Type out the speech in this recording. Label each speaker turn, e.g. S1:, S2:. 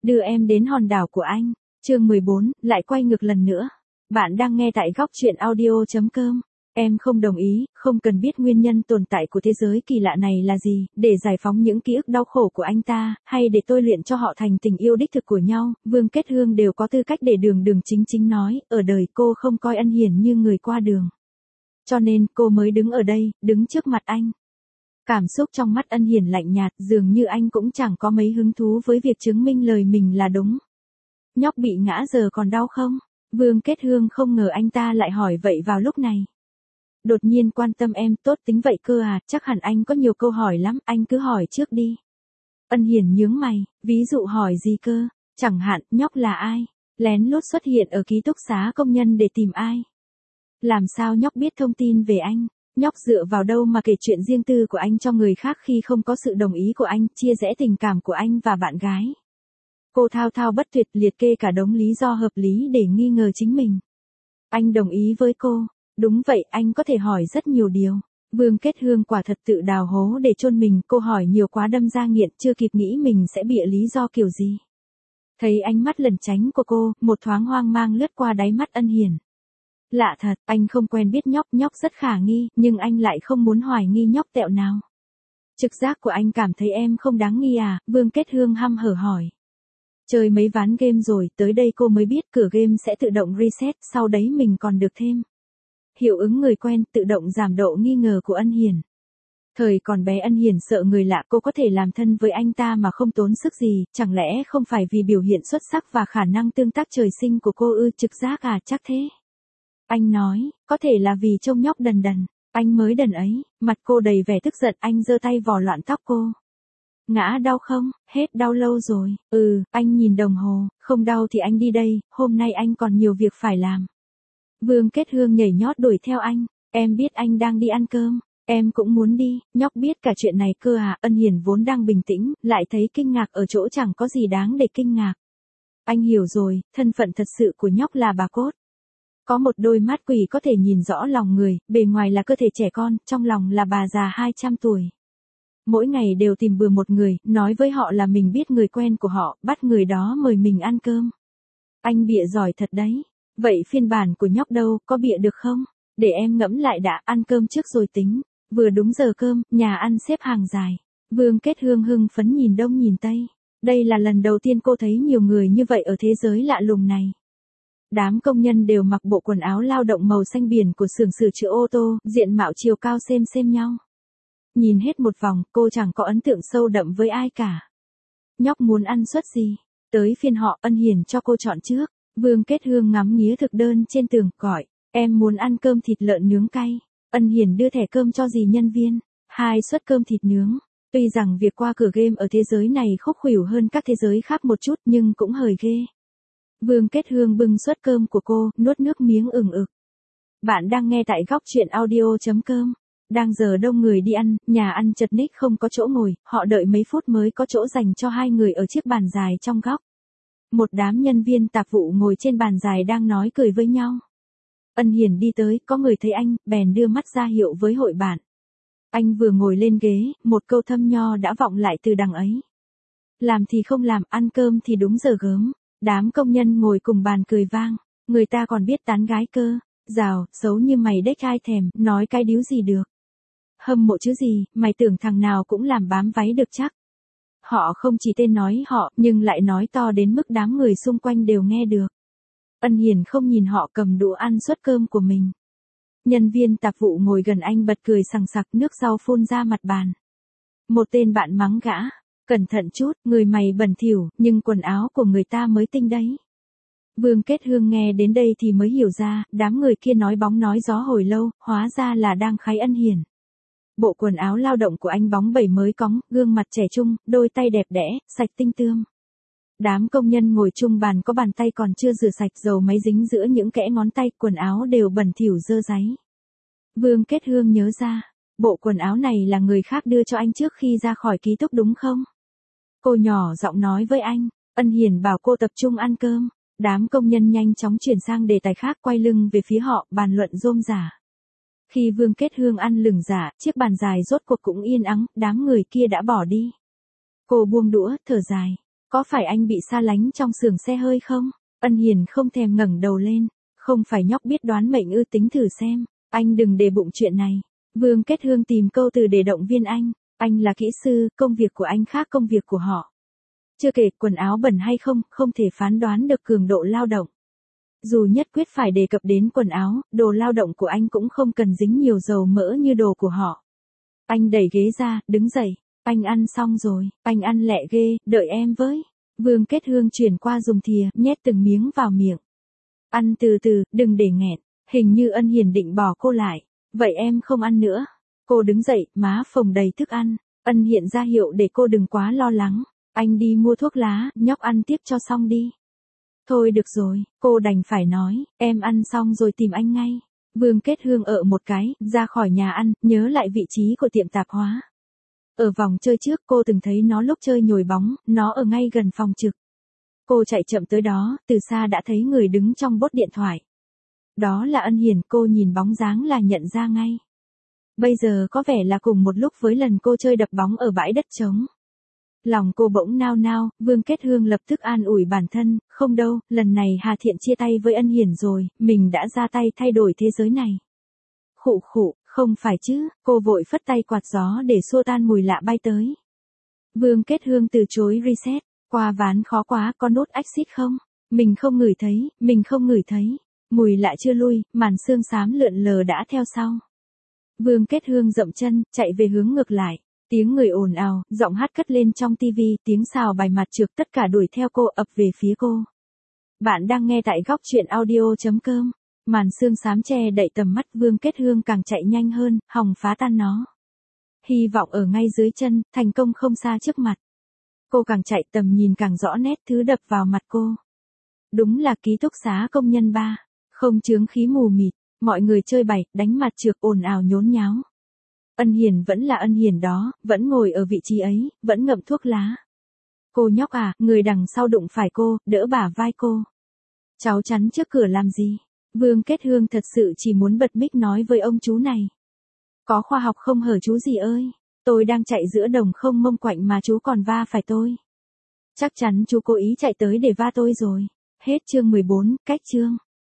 S1: Đưa em đến hòn đảo của anh. Chương 14, lại quay ngược lần nữa. Bạn đang nghe tại góc truyện audio.com. Em không đồng ý, không cần biết nguyên nhân tồn tại của thế giới kỳ lạ này là gì, để giải phóng những ký ức đau khổ của anh ta, hay để tôi luyện cho họ thành tình yêu đích thực của nhau, Vương Kết Hương đều có tư cách để đường đường chính chính nói, ở đời cô không coi Ân Hiển như người qua đường. Cho nên cô mới đứng ở đây, đứng trước mặt anh. Cảm xúc trong mắt Ân Hiển lạnh nhạt, dường như anh cũng chẳng có mấy hứng thú với việc chứng minh lời mình là đúng. Nhóc bị ngã giờ còn đau không? Vương Kết Hương không ngờ anh ta lại hỏi vậy vào lúc này. Đột nhiên quan tâm em, tốt tính vậy cơ à, chắc hẳn anh có nhiều câu hỏi lắm, anh cứ hỏi trước đi. Ân Hiển nhướng mày, ví dụ hỏi gì cơ, chẳng hạn, nhóc là ai? Lén lút xuất hiện ở ký túc xá công nhân để tìm ai? Làm sao nhóc biết thông tin về anh? Nhóc dựa vào đâu mà kể chuyện riêng tư của anh cho người khác khi không có sự đồng ý của anh, chia rẽ tình cảm của anh và bạn gái? Cô thao thao bất tuyệt liệt kê cả đống lý do hợp lý để nghi ngờ chính mình. Anh đồng ý với cô. Đúng vậy, anh có thể hỏi rất nhiều điều. Vương Kết Hương quả thật tự đào hố để chôn mình, cô hỏi nhiều quá đâm ra nghiện, chưa kịp nghĩ mình sẽ bịa lý do kiểu gì. Thấy ánh mắt lẩn tránh của cô, một thoáng hoang mang lướt qua đáy mắt Ân Hiển. Lạ thật, anh không quen biết nhóc rất khả nghi, nhưng anh lại không muốn hoài nghi nhóc tẹo nào. Trực giác của anh cảm thấy em không đáng nghi à? Vương Kết Hương hăm hở hỏi. Chơi mấy ván game rồi, tới đây cô mới biết cửa game sẽ tự động reset, sau đấy mình còn được thêm hiệu ứng người quen, tự động giảm độ nghi ngờ của Ân Hiển. Thời còn bé Ân Hiển sợ người lạ, cô có thể làm thân với anh ta mà không tốn sức gì, chẳng lẽ không phải vì biểu hiện xuất sắc và khả năng tương tác trời sinh của cô ư? Trực giác à? Chắc thế. Anh nói, có thể là vì trông nhóc đần đần. Anh mới đần ấy. Mặt cô đầy vẻ tức giận, anh giơ tay vò loạn tóc cô. Ngã đau không? Hết đau lâu rồi. Anh nhìn đồng hồ, không đau thì anh đi đây, hôm nay anh còn nhiều việc phải làm. Vương Kết Hương nhảy nhót đuổi theo anh. Em biết anh đang đi ăn cơm. Em cũng muốn đi. Nhóc biết cả chuyện này cơ à? Ân Hiển vốn đang bình tĩnh, lại thấy kinh ngạc ở chỗ chẳng có gì đáng để kinh ngạc. Anh hiểu rồi, thân phận thật sự của nhóc là bà Cốt. Có một đôi mắt quỷ có thể nhìn rõ lòng người, bề ngoài là cơ thể trẻ con, trong lòng là bà già 200 tuổi. Mỗi ngày đều tìm bừa một người, nói với họ là mình biết người quen của họ, bắt người đó mời mình ăn cơm. Anh bịa giỏi thật đấy. Vậy phiên bản của nhóc đâu, có bịa được không? Để em ngẫm lại đã, ăn cơm trước rồi tính. Vừa đúng giờ cơm, nhà ăn xếp hàng dài. Vương Kết Hương hưng phấn nhìn đông nhìn tây. Đây là lần đầu tiên cô thấy nhiều người như vậy ở thế giới lạ lùng này. Đám công nhân đều mặc bộ quần áo lao động màu xanh biển của xưởng sửa chữa ô tô, diện mạo chiều cao xem nhau. Nhìn hết một vòng, cô chẳng có ấn tượng sâu đậm với ai cả. Nhóc muốn ăn suất gì? Tới phiên họ, Ân Hiển cho cô chọn trước. Vương Kết Hương ngắm nghía thực đơn trên tường, gọi, em muốn ăn cơm thịt lợn nướng cay. Ân Hiển đưa thẻ cơm cho dì nhân viên, 2 suất cơm thịt nướng. Tuy rằng việc qua cửa game ở thế giới này khúc khuỷu hơn các thế giới khác một chút nhưng cũng hời ghê. Vương Kết Hương bưng suất cơm của cô, nuốt nước miếng ừng ực. Bạn đang nghe tại góc truyện audio.com. Đang giờ đông người đi ăn, nhà ăn chật ních không có chỗ ngồi, họ đợi mấy phút mới có chỗ dành cho 2 người ở chiếc bàn dài trong góc. Một đám nhân viên tạp vụ ngồi trên bàn dài đang nói cười với nhau. Ân Hiển đi tới, có người thấy anh, bèn đưa mắt ra hiệu với hội bạn. Anh vừa ngồi lên ghế, một câu thâm nho đã vọng lại từ đằng ấy. Làm thì không làm, ăn cơm thì đúng giờ gớm. Đám công nhân ngồi cùng bàn cười vang. Người ta còn biết tán gái cơ. Rào, xấu như mày đếch ai thèm, nói cái điếu gì được. Hâm mộ chứ gì, mày tưởng thằng nào cũng làm bám váy được chắc. Họ không chỉ tên nói họ, nhưng lại nói to đến mức đám người xung quanh đều nghe được. Ân Hiển không nhìn họ, cầm đũa ăn suất cơm của mình. Nhân viên tạp vụ ngồi gần anh bật cười sằng sặc, nước sau phun ra mặt bàn. Một tên bạn mắng gã, cẩn thận chút, người mày bẩn thỉu, nhưng quần áo của người ta mới tinh đấy. Vương Kết Hương nghe đến đây thì mới hiểu ra, đám người kia nói bóng nói gió hồi lâu, hóa ra là đang khái Ân Hiển. Bộ quần áo lao động của anh bóng bẩy mới cóng, gương mặt trẻ trung, đôi tay đẹp đẽ, sạch tinh tươm. Đám công nhân ngồi chung bàn có bàn tay còn chưa rửa sạch, dầu máy dính giữa những kẽ ngón tay, quần áo đều bẩn thỉu dơ dáy. Vương Kết Hương nhớ ra, bộ quần áo này là người khác đưa cho anh trước khi ra khỏi ký túc đúng không? Cô nhỏ giọng nói với anh, Ân Hiển bảo cô tập trung ăn cơm. Đám công nhân nhanh chóng chuyển sang đề tài khác, quay lưng về phía họ, bàn luận rôm rả. Khi Vương Kết Hương ăn lửng rả, chiếc bàn dài rốt cuộc cũng yên ắng, đám người kia đã bỏ đi. Cô buông đũa, thở dài. Có phải anh bị xa lánh trong xưởng xe hơi không? Ân Hiền không thèm ngẩng đầu lên. Không phải nhóc biết đoán mệnh ư, tính thử xem. Anh đừng để bụng chuyện này. Vương Kết Hương tìm câu từ để động viên anh. Anh là kỹ sư, công việc của anh khác công việc của họ. Chưa kể quần áo bẩn hay không, không thể phán đoán được cường độ lao động. Dù nhất quyết phải đề cập đến quần áo, đồ lao động của anh cũng không cần dính nhiều dầu mỡ như đồ của họ. Anh đẩy ghế ra, đứng dậy. Anh ăn xong rồi, anh ăn lẹ ghê, đợi em với. Vương Kết Hương chuyển qua dùng thìa, nhét từng miếng vào miệng. Ăn từ từ, đừng để nghẹn. Hình như Ân Hiền định bỏ cô lại. Vậy em không ăn nữa. Cô đứng dậy, má phồng đầy thức ăn. Ân Hiền ra hiệu để cô đừng quá lo lắng. Anh đi mua thuốc lá, nhóc ăn tiếp cho xong đi. Thôi được rồi, cô đành phải nói, em ăn xong rồi tìm anh ngay. Vương Kết Hương ở một cái, ra khỏi nhà ăn, nhớ lại vị trí của tiệm tạp hóa. Ở vòng chơi trước cô từng thấy nó lúc chơi nhồi bóng, nó ở ngay gần phòng trực. Cô chạy chậm tới đó, từ xa đã thấy người đứng trong bốt điện thoại. Đó là Ân Hiền, cô nhìn bóng dáng là nhận ra ngay. Bây giờ có vẻ là cùng một lúc với lần cô chơi đập bóng ở bãi đất trống. Lòng cô bỗng nao nao, Vương Kết Hương lập tức an ủi bản thân, không đâu, lần này Hà Thiện chia tay với Ân Hiền rồi, mình đã ra tay thay đổi thế giới này. Khụ khụ, không phải chứ, cô vội phất tay quạt gió để xua tan mùi lạ bay tới. Vương Kết Hương từ chối reset, qua ván khó quá, có nốt axit không? Mình không ngửi thấy. Mùi lạ chưa lui, màn sương xám lượn lờ đã theo sau. Vương Kết Hương dậm chân, chạy về hướng ngược lại. Tiếng người ồn ào, giọng hát cất lên trong tivi, tiếng xào bài mặt trược tất cả đuổi theo cô ập về phía cô. Bạn đang nghe tại góc truyện audio.com. Màn sương xám che đậy tầm mắt, Vương Kết Hương càng chạy nhanh hơn, hòng phá tan nó. Hy vọng ở ngay dưới chân, thành công không xa trước mặt. Cô càng chạy tầm nhìn càng rõ nét thứ đập vào mặt cô. Đúng là ký túc xá công nhân 3. Không chướng khí mù mịt, mọi người chơi bày, đánh mặt trược ồn ào nhốn nháo. Ân Hiền vẫn là Ân Hiền đó, vẫn ngồi ở vị trí ấy, vẫn ngậm thuốc lá. Cô nhóc à, người đằng sau đụng phải cô, đỡ bả vai cô. Cháu chắn trước cửa làm gì? Vương Kết Hương thật sự chỉ muốn bật mic nói với ông chú này. Có khoa học không hở chú gì ơi? Tôi đang chạy giữa đồng không mông quạnh mà chú còn va phải tôi. Chắc chắn chú cố ý chạy tới để va tôi rồi. Hết chương 14, cách chương.